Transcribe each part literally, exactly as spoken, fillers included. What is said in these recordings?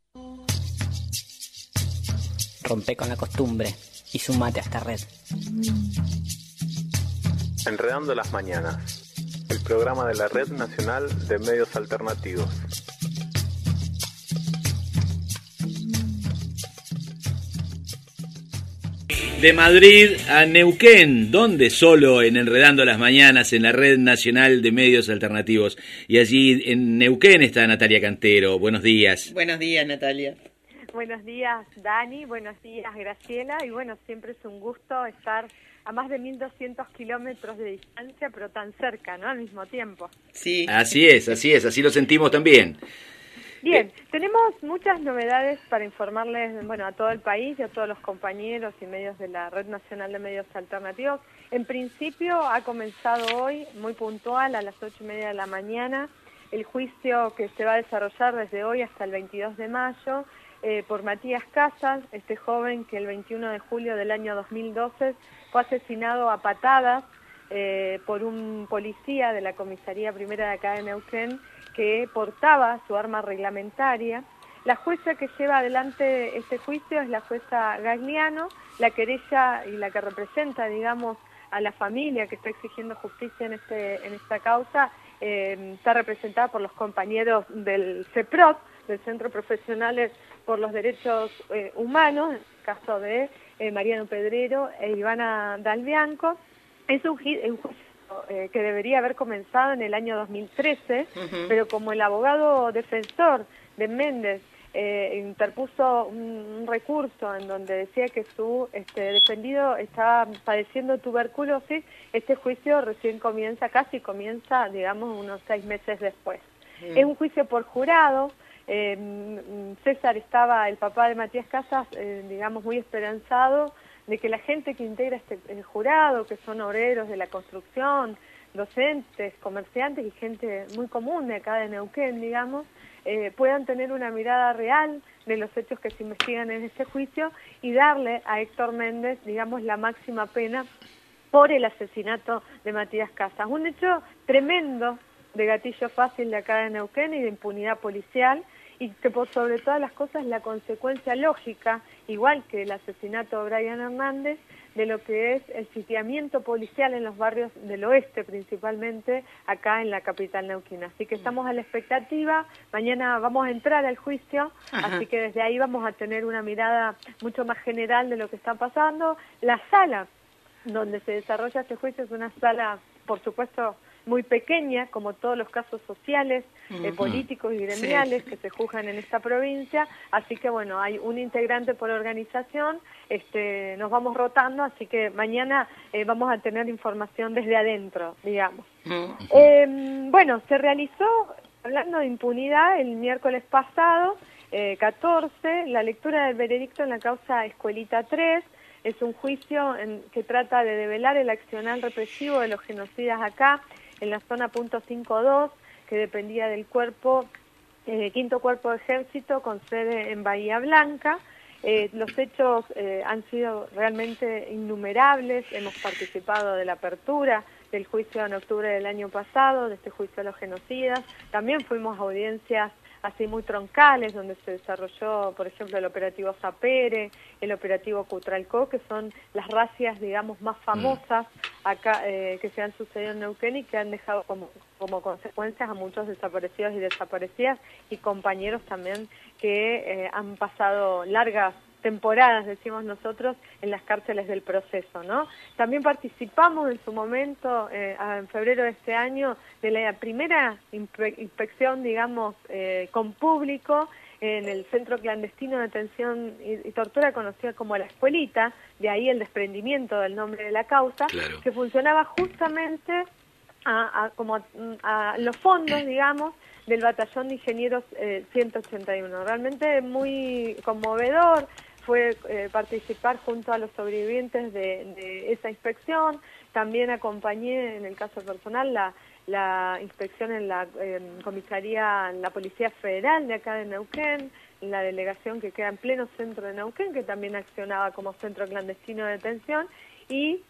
Rompe con la costumbre y sumate a esta red. Enredando las Mañanas, el programa de la Red Nacional de Medios Alternativos. De Madrid a Neuquén, donde solo en Enredando las Mañanas, en la Red Nacional de Medios Alternativos. Y allí en Neuquén está Natalia Cantero. Buenos días. Buenos días, Natalia. Buenos días, Dani. Buenos días, Graciela. Y bueno, siempre es un gusto estar a más de mil doscientos kilómetros de distancia, pero tan cerca, ¿no? Al mismo tiempo. Sí. Así es, así es, así lo sentimos también. Bien, tenemos muchas novedades para informarles, bueno, a todo el país y a todos los compañeros y medios de la Red Nacional de Medios Alternativos. En principio ha comenzado hoy, muy puntual, a las ocho y media de la mañana, el juicio que se va a desarrollar desde hoy hasta el veintidós de mayo, eh, por Matías Casas, este joven que el veintiuno de julio del año dos mil doce fue asesinado a patadas eh, por un policía de la comisaría primera de acá de Neuquén, que portaba su arma reglamentaria. La jueza que lleva adelante este juicio es la jueza Gagliano. La querella y la que representa, digamos, a la familia que está exigiendo justicia en este en esta causa, eh, está representada por los compañeros del CEPROT, del Centro Profesionales por los Derechos eh, Humanos, en el caso de eh, Mariano Pedrero e Ivana Dalbianco. Es un, un juicio Eh, que debería haber comenzado en el año dos mil trece, uh-huh. Pero como el abogado defensor de Méndez eh, interpuso un, un recurso en donde decía que su este, defendido estaba padeciendo tuberculosis, este juicio recién comienza, casi comienza, digamos, unos seis meses después. Uh-huh. Es un juicio por jurado. eh, César estaba, el papá de Matías Casas, eh, digamos, muy esperanzado de que la gente que integra este el jurado, que son obreros de la construcción, docentes, comerciantes y gente muy común de acá de Neuquén, digamos, eh, puedan tener una mirada real de los hechos que se investigan en este juicio y darle a Héctor Méndez, digamos, la máxima pena por el asesinato de Matías Casas. Un hecho tremendo de gatillo fácil de acá de Neuquén y de impunidad policial, y que por sobre todas las cosas la consecuencia lógica, igual que el asesinato de Brian Hernández, de lo que es el sitiamiento policial en los barrios del oeste, principalmente acá en la capital neuquina. Así que estamos a la expectativa, mañana vamos a entrar al juicio, Ajá. Así que desde ahí vamos a tener una mirada mucho más general de lo que está pasando. La sala donde se desarrolla este juicio es una sala, por supuesto, muy pequeña, como todos los casos sociales, uh-huh. eh, políticos y gremiales sí. que se juzgan en esta provincia, así que bueno, hay un integrante por organización, este, nos vamos rotando, así que mañana eh, vamos a tener información desde adentro, digamos. Uh-huh. Eh, bueno, se realizó, hablando de impunidad, el miércoles pasado, eh, catorce, la lectura del veredicto en la causa Escuelita tres. Es un juicio en, que trata de develar el accionar represivo de los genocidas acá, en la zona punto cincuenta y dos, que dependía del cuerpo, eh, quinto cuerpo de ejército con sede en Bahía Blanca. Eh, los hechos eh, han sido realmente innumerables, hemos participado de la apertura del juicio en octubre del año pasado, de este juicio a los genocidas, también fuimos a audiencias así muy troncales, donde se desarrolló, por ejemplo, el operativo Zapere, el operativo Cutralcó, que son las racias, digamos, más famosas acá eh, que se han sucedido en Neuquén y que han dejado como, como consecuencias a muchos desaparecidos y desaparecidas y compañeros también que eh, han pasado largas temporadas, decimos nosotros, en las cárceles del proceso, ¿no? También participamos en su momento, eh, en febrero de este año, de la primera inspe- inspección, digamos, eh, con público en el Centro Clandestino de Detención y, y Tortura, conocido como La Escuelita, de ahí el desprendimiento del nombre de la causa, claro. que funcionaba justamente a, a, como a, a los fondos, digamos, del Batallón de Ingenieros eh, ciento ochenta y uno. Realmente muy conmovedor fue eh, participar junto a los sobrevivientes de, de esa inspección. También acompañé, en el caso personal, la, la inspección en la eh, comisaría, en la Policía Federal de acá de Neuquén, en la delegación que queda en pleno centro de Neuquén, que también accionaba como centro clandestino de detención, y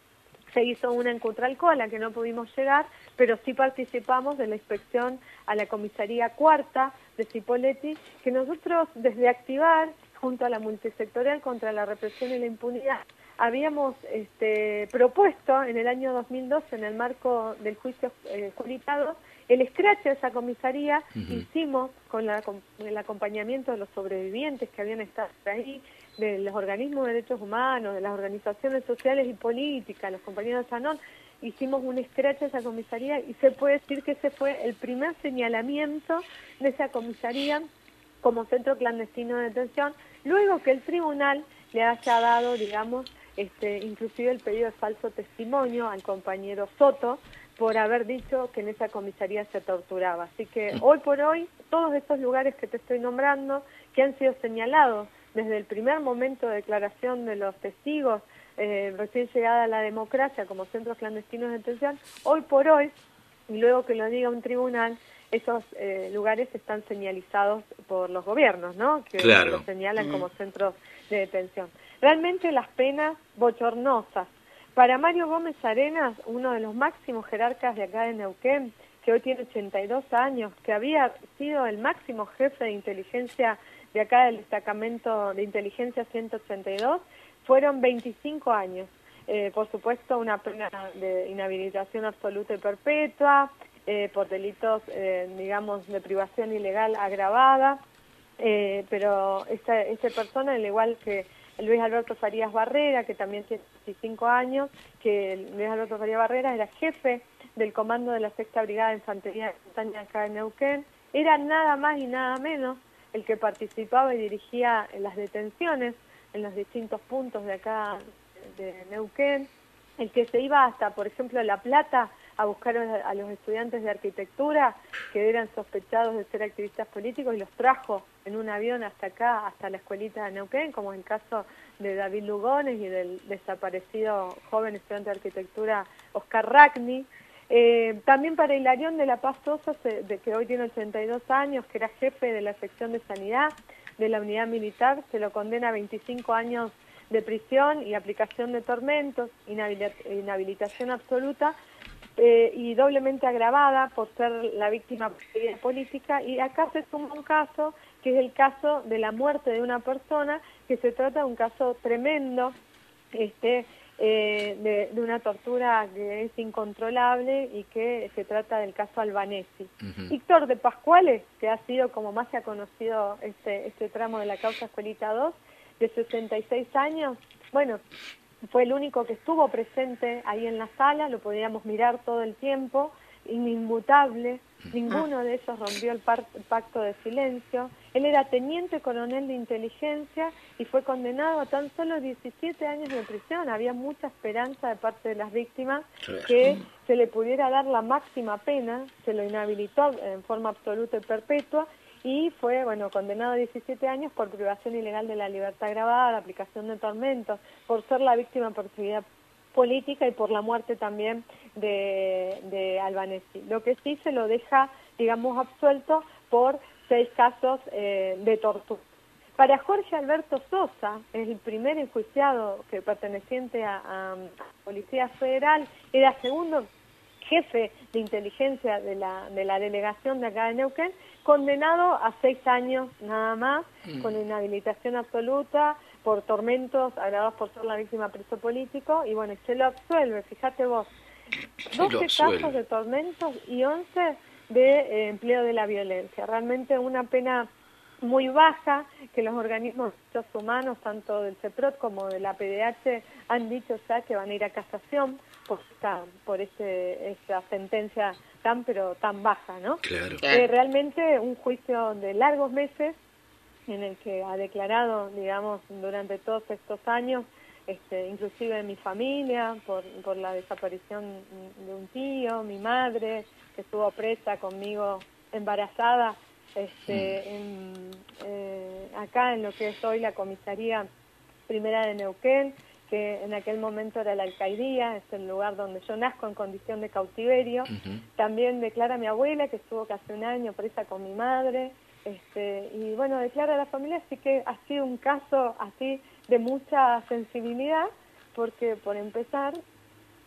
Se hizo una en Cutralcó, a la que no pudimos llegar, pero sí participamos de la inspección a la comisaría cuarta de Cipolletti, que nosotros desde activar, junto a la multisectorial contra la represión y la impunidad, habíamos este, propuesto en el año dos mil doce, en el marco del juicio eh, Julitado, el escrache de esa comisaría. Uh-huh. Hicimos con, la, con el acompañamiento de los sobrevivientes que habían estado ahí, de los organismos de derechos humanos, de las organizaciones sociales y políticas, los compañeros de Sanón, hicimos un escrache de esa comisaría y se puede decir que ese fue el primer señalamiento de esa comisaría como centro clandestino de detención, luego que el tribunal le haya dado, digamos, este, inclusive el pedido de falso testimonio al compañero Soto por haber dicho que en esa comisaría se torturaba. Así que hoy por hoy, todos estos lugares que te estoy nombrando, que han sido señalados desde el primer momento de declaración de los testigos, eh, recién llegada a la democracia como centros clandestinos de detención, hoy por hoy, y luego que lo diga un tribunal, esos eh, lugares están señalizados por los gobiernos, ¿no? Que claro. los señalan mm. como centros de detención. Realmente las penas bochornosas. Para Mario Gómez Arenas, uno de los máximos jerarcas de acá de Neuquén, que hoy tiene ochenta y dos años, que había sido el máximo jefe de inteligencia de acá del destacamento de inteligencia ciento ochenta y dos, fueron veinticinco años. Eh, por supuesto, una pena de inhabilitación absoluta y perpetua, eh, por delitos, eh, digamos, de privación ilegal agravada, eh, pero esta, esta persona, al igual que Luis Alberto Farías Barrera, que también tiene veinticinco años, que Luis Alberto Farías Barrera era jefe del comando de la Sexta Brigada de Infantería de Montaña acá en Neuquén, era nada más y nada menos el que participaba y dirigía en las detenciones en los distintos puntos de acá de Neuquén, el que se iba hasta, por ejemplo, La Plata a buscar a los estudiantes de arquitectura que eran sospechados de ser activistas políticos y los trajo en un avión hasta acá, hasta la escuelita de Neuquén, como en el caso de David Lugones y del desaparecido joven estudiante de arquitectura Oscar Ragni. Eh, también para Hilarión de la Paz Sosa, de que hoy tiene ochenta y dos años, que era jefe de la sección de sanidad de la unidad militar, se lo condena a veinticinco años de prisión y aplicación de tormentos, inhabilitación absoluta eh, y doblemente agravada por ser la víctima política. Y acá se suma un caso, que es el caso de la muerte de una persona, que se trata de un caso tremendo, este eh, de, de una tortura que es incontrolable y que se trata del caso Albanesi. Uh-huh. Héctor de Pascuales, que ha sido como más se ha conocido este, este tramo de la causa Escuelita dos, de sesenta y seis años, bueno, fue el único que estuvo presente ahí en la sala, lo podíamos mirar todo el tiempo, inmutable, ninguno de ellos rompió el, par el pacto de silencio. Él era teniente coronel de inteligencia y fue condenado a tan solo diecisiete años de prisión. Había mucha esperanza de parte de las víctimas que se le pudiera dar la máxima pena, se lo inhabilitó en forma absoluta y perpetua, y fue, bueno, condenado a diecisiete años por privación ilegal de la libertad agravada, aplicación de tormentos, por ser la víctima perseguida política y por la muerte también de, de Albanesi. Lo que sí se lo deja, digamos, absuelto por seis casos eh, de tortura. Para Jorge Alberto Sosa, es el primer enjuiciado que perteneciente a, a, a Policía Federal, era segundo jefe de inteligencia de la, de la delegación de acá de Neuquén, condenado a seis años nada más, mm. con inhabilitación absoluta, por tormentos agravados por ser la víctima preso político, y bueno, se lo absuelve, fíjate vos, doce casos de tormentos y once de eh, empleo de la violencia. Realmente una pena muy baja, que los organismos de derechos humanos, tanto del CEPROT como de la P D H, han dicho ya que van a ir a casación por esta, por ese, esta sentencia tan pero tan baja, ¿no? Claro. Eh, realmente un juicio de largos meses, en el que ha declarado, digamos, durante todos estos años, este, inclusive mi familia, por, por la desaparición de un tío, mi madre, que estuvo presa conmigo embarazada, este, mm. en, eh, acá en lo que es hoy la comisaría primera de Neuquén, que en aquel momento era la alcaidía, es el lugar donde yo nazco en condición de cautiverio. Uh-huh. También declara mi abuela, que estuvo casi un año presa con mi madre, este, y bueno, declara a la familia, así que ha sido un caso así de mucha sensibilidad, porque por empezar,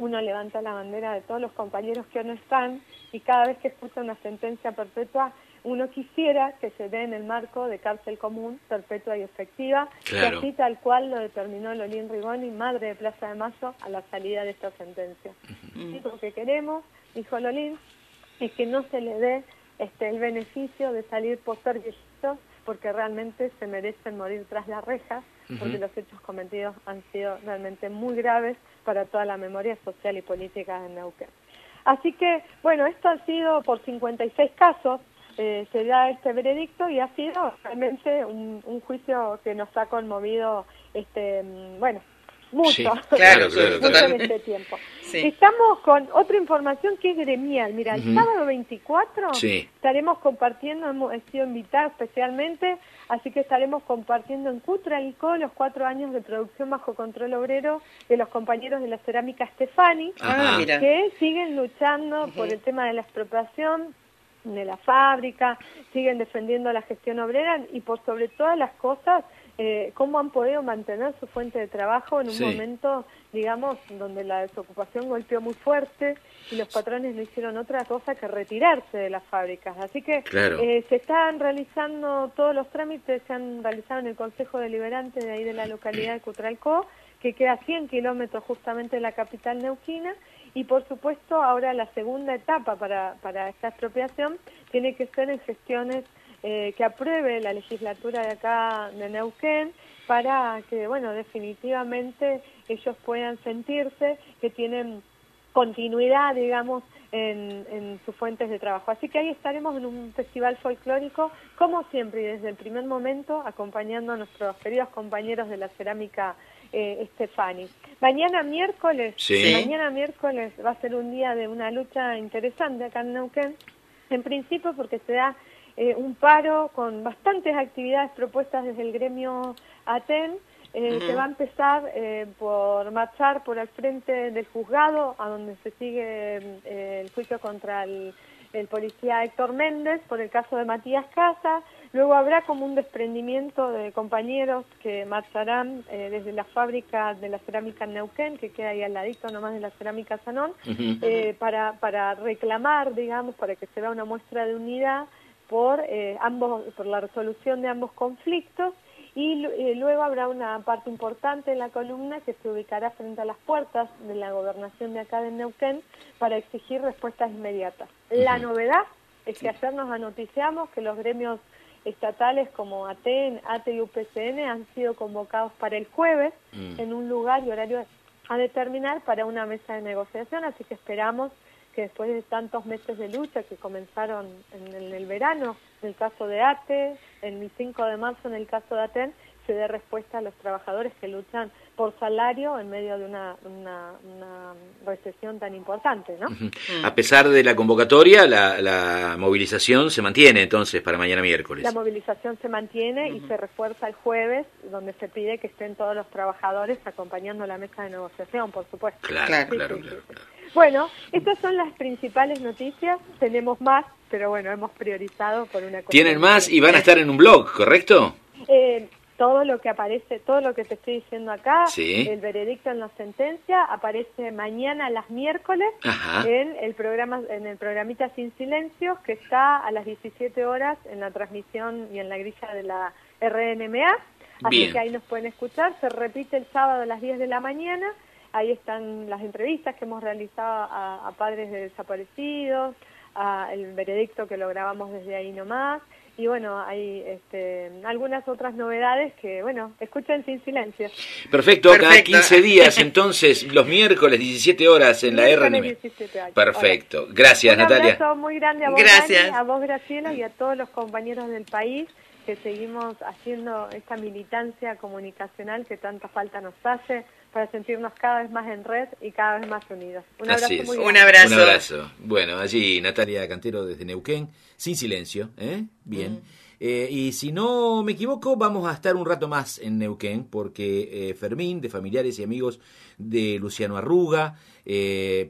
uno levanta la bandera de todos los compañeros que no están y cada vez que escucha una sentencia perpetua, uno quisiera que se dé en el marco de cárcel común, perpetua y efectiva, Claro. y así tal cual lo determinó Lolín Rigoni, madre de Plaza de Mayo, a la salida de esta sentencia. Uh-huh. Y lo que queremos, dijo Lolín, es que no se le dé este, el beneficio de salir por ser viejitos, porque realmente se merecen morir tras las rejas, porque uh-huh. los hechos cometidos han sido realmente muy graves para toda la memoria social y política de Neuquén. Así que, bueno, esto ha sido por cincuenta y seis casos, eh, se da este veredicto y ha sido realmente un, un juicio que nos ha conmovido, este, bueno, mucho, sí, claro, claro, mucho claro. en este tiempo. Sí. Estamos con otra información que es gremial. Mira, el uh-huh. sábado veinticuatro sí. estaremos compartiendo, hemos sido invitados especialmente, así que estaremos compartiendo en Cutralcó los cuatro años de producción bajo control obrero de los compañeros de la cerámica Stefani, ah, que siguen luchando uh-huh. por el tema de la expropiación de la fábrica, siguen defendiendo la gestión obrera y por sobre todas las cosas, eh, cómo han podido mantener su fuente de trabajo en un sí. momento, digamos, donde la desocupación golpeó muy fuerte y los patrones no hicieron otra cosa que retirarse de las fábricas. Así que claro. eh, se están realizando todos los trámites, se han realizado en el Consejo Deliberante de ahí de la localidad de Cutralcó, que queda a cien kilómetros justamente de la capital neuquina, y por supuesto ahora la segunda etapa para, para esta expropiación tiene que ser en gestiones eh, que apruebe la legislatura de acá de Neuquén para que, bueno, definitivamente ellos puedan sentirse que tienen continuidad, digamos, en, en sus fuentes de trabajo. Así que ahí estaremos en un festival folclórico, como siempre, y desde el primer momento, acompañando a nuestros queridos compañeros de la cerámica eh, Stefani. Mañana miércoles, sí. mañana miércoles va a ser un día de una lucha interesante acá en Neuquén, en principio porque se da eh, un paro con bastantes actividades propuestas desde el gremio ATEN, Eh, uh-huh. que va a empezar eh, por marchar por el frente del juzgado, a donde se sigue eh, el juicio contra el, el policía Héctor Méndez por el caso de Matías Casas. Luego habrá como un desprendimiento de compañeros que marcharán eh, desde la fábrica de la cerámica en Neuquén, que queda ahí al ladito nomás de la cerámica Sanón, uh-huh. eh, para, para reclamar, digamos, para que se vea una muestra de unidad por, eh, ambos, por la resolución de ambos conflictos. Y eh, luego habrá una parte importante en la columna que se ubicará frente a las puertas de la gobernación de acá de Neuquén para exigir respuestas inmediatas. Uh-huh. La novedad es que ayer nos anoticiamos que los gremios estatales como ATEN, ATE y U P C N han sido convocados para el jueves uh-huh. en un lugar y horario a determinar para una mesa de negociación, así que esperamos que después de tantos meses de lucha que comenzaron en el, en el verano, en el caso de ATE, en el cinco de marzo en el caso de ATEN, se dé respuesta a los trabajadores que luchan por salario en medio de una, una, una recesión tan importante, ¿no? Uh-huh. Mm. A pesar de la convocatoria, la, la movilización se mantiene entonces para mañana miércoles. La movilización se mantiene uh-huh. y se refuerza el jueves, donde se pide que estén todos los trabajadores acompañando la mesa de negociación, por supuesto. Claro, sí, claro, sí, claro, sí, claro. Sí. Bueno, estas son las principales noticias, tenemos más, pero bueno, hemos priorizado por una cosa. ¿Tienen más y van a estar en un blog, correcto? Eh... Todo lo que aparece, todo lo que te estoy diciendo acá, sí. el veredicto en la sentencia, aparece mañana a las miércoles Ajá. en el programa, en el programita Sin Silencios, que está a las diecisiete horas en la transmisión y en la grilla de la R N M A. Así Bien. que ahí nos pueden escuchar. Se repite el sábado a las diez de la mañana. Ahí están las entrevistas que hemos realizado a, a padres de desaparecidos, a el veredicto que lo grabamos desde ahí nomás. Y bueno, hay este, algunas otras novedades que, bueno, escuchen Sin Silencio. Perfecto, Perfecto. Cada quince días, entonces, los miércoles, diecisiete horas en la R N M. Perfecto. Hola. Gracias, Un Natalia. Un abrazo muy grande a vos, Gracias. Dani, a vos, Graciela, y a todos los compañeros del país que seguimos haciendo esta militancia comunicacional que tanta falta nos hace para sentirnos cada vez más en red y cada vez más unidos. Un abrazo Así es. muy grande. Un abrazo. Un abrazo. Bueno, allí Natalia Cantero desde Neuquén, Sin Silencio, ¿eh? Bien. Mm. Eh, y si no me equivoco, vamos a estar un rato más en Neuquén, porque eh, Fermín, de Familiares y Amigos de Luciano Arruga, eh,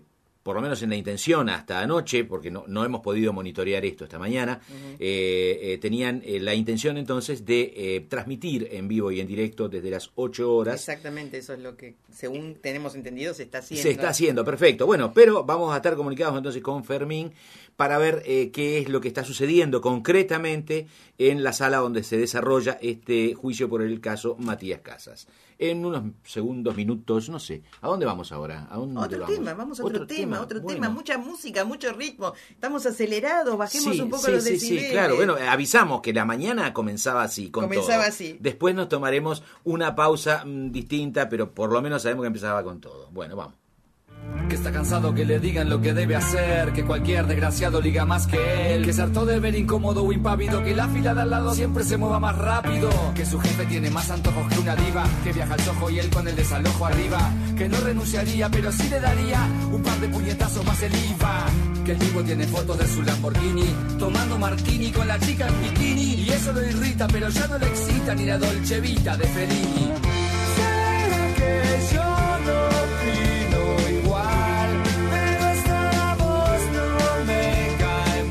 por lo menos en la intención hasta anoche, porque no, no hemos podido monitorear esto esta mañana, uh-huh. eh, eh, tenían eh, la intención entonces de eh, transmitir en vivo y en directo desde las ocho horas. Exactamente, eso es lo que, según tenemos entendido, se está haciendo. Se está haciendo, perfecto. Bueno, pero vamos a estar comunicados entonces con Fermín para ver eh, qué es lo que está sucediendo concretamente en la sala donde se desarrolla este juicio por el caso Matías Casas. En unos segundos, minutos, no sé. ¿A dónde vamos ahora? ¿A dónde otro vamos? tema, vamos a otro, otro tema, tema, otro bueno. tema, mucha música, mucho ritmo. Estamos acelerados, bajemos sí, un poco sí, los sí, decibeles. Sí, claro. Bueno, avisamos que la mañana comenzaba así, con comenzaba todo. así. Después nos tomaremos una pausa mmm, distinta, pero por lo menos sabemos que empezaba con todo. Bueno, vamos. Que está cansado que le digan lo que debe hacer, que cualquier desgraciado liga más que él, que se hartó de ver incómodo o impávido, que la fila de al lado siempre se mueva más rápido, que su jefe tiene más antojos que una diva, que viaja al Soho y él con el desalojo arriba, que no renunciaría pero sí le daría un par de puñetazos más el I V A, que el tipo tiene fotos de su Lamborghini tomando martini con la chica en bikini, y eso lo irrita pero ya no le excita ni la Dolce Vita de Fellini. ¿Será que yo no opino igual? Pero esta voz no me cae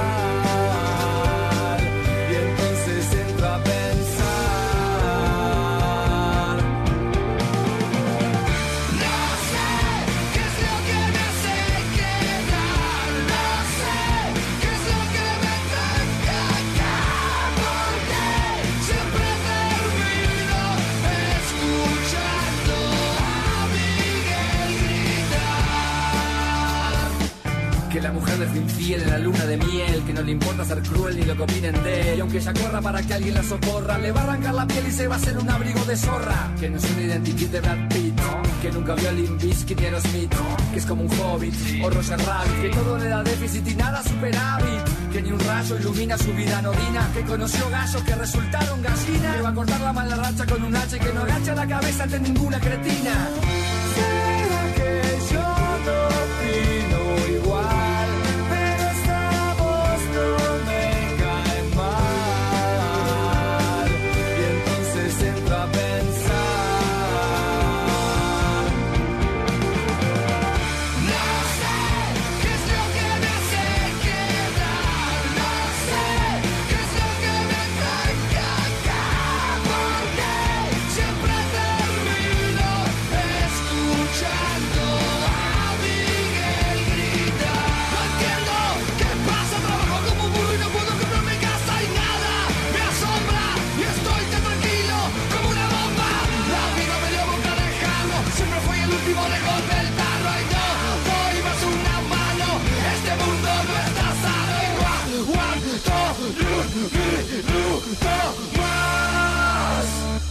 mal, y entonces entro a pensar. No sé qué es lo que me hace quedar, no sé qué es lo que me toca acá, porque siempre termino escuchando a Miguel gritar. Que la mujer le fue infiel en la luna de miel, que no le importa ser cruel ni lo que opinen de él, y aunque ella corra para que alguien la socorra, le va a arrancar la piel y se va a hacer un abrigo de zorra. Que no es un identikit de Brad Pitt, que nunca vio a Limp Bizkit ni Aerosmith, que es como un hobbit o Roger Rabbit, que todo le da déficit y nada superávit, que ni un rayo ilumina su vida anodina, que conoció gallos que resultaron gallinas, que va a cortar la mala racha con un hacha y que no agacha la cabeza ante ninguna cretina. ¿Será que yo no opino igual? Pero esta voz no me cae mal, y entonces entro a pensar. No sé qué es lo que me hace quedar, no sé qué es lo que me toca acá, porque siempre termino escuchando a Miguel gritar. No entiendo qué pasa, trabajo como un burro y no puedo comprarme casa y nada me asombra, y estoy tan tranquilo como una bomba. La vida me dio boca de jarro, siempre fui el último lejos del tarro, y no doy más una mano, este mundo no está sano, y aguanto un minuto más.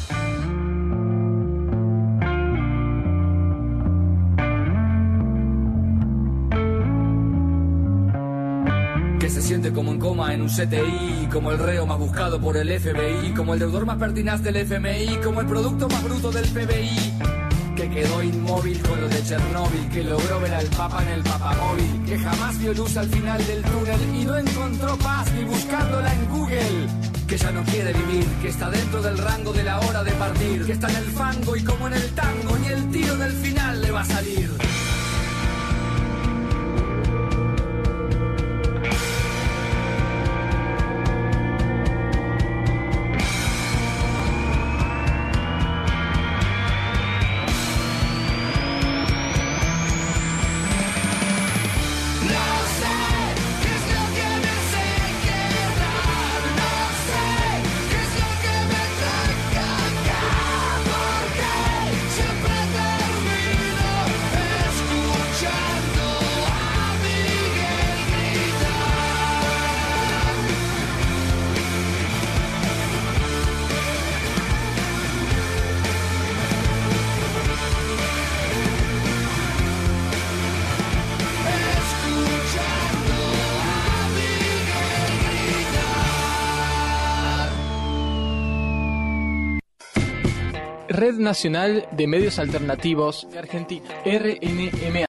Que se siente como en coma en un C T I, como el reo más buscado por el F B I, como el deudor más pertinaz del F M I, como el producto más bruto del P B I, que quedó inmóvil con lo de Chernóbil, que logró ver al Papa en el papamóvil, que jamás vio luz al final del túnel y no encontró paz ni buscándola en Google, que ya no quiere vivir, que está dentro del rango de la hora de partir, que está en el fango y como en el tango ni el tiro del final le va a salir. No sé qué es lo que me hace quedar, no sé qué es lo que me toca acá, porque siempre termino escuchando a Miguel gritar. Escuchando a Miguel gritar. Red Nacional de Medios Alternativos de Argentina, R N M A.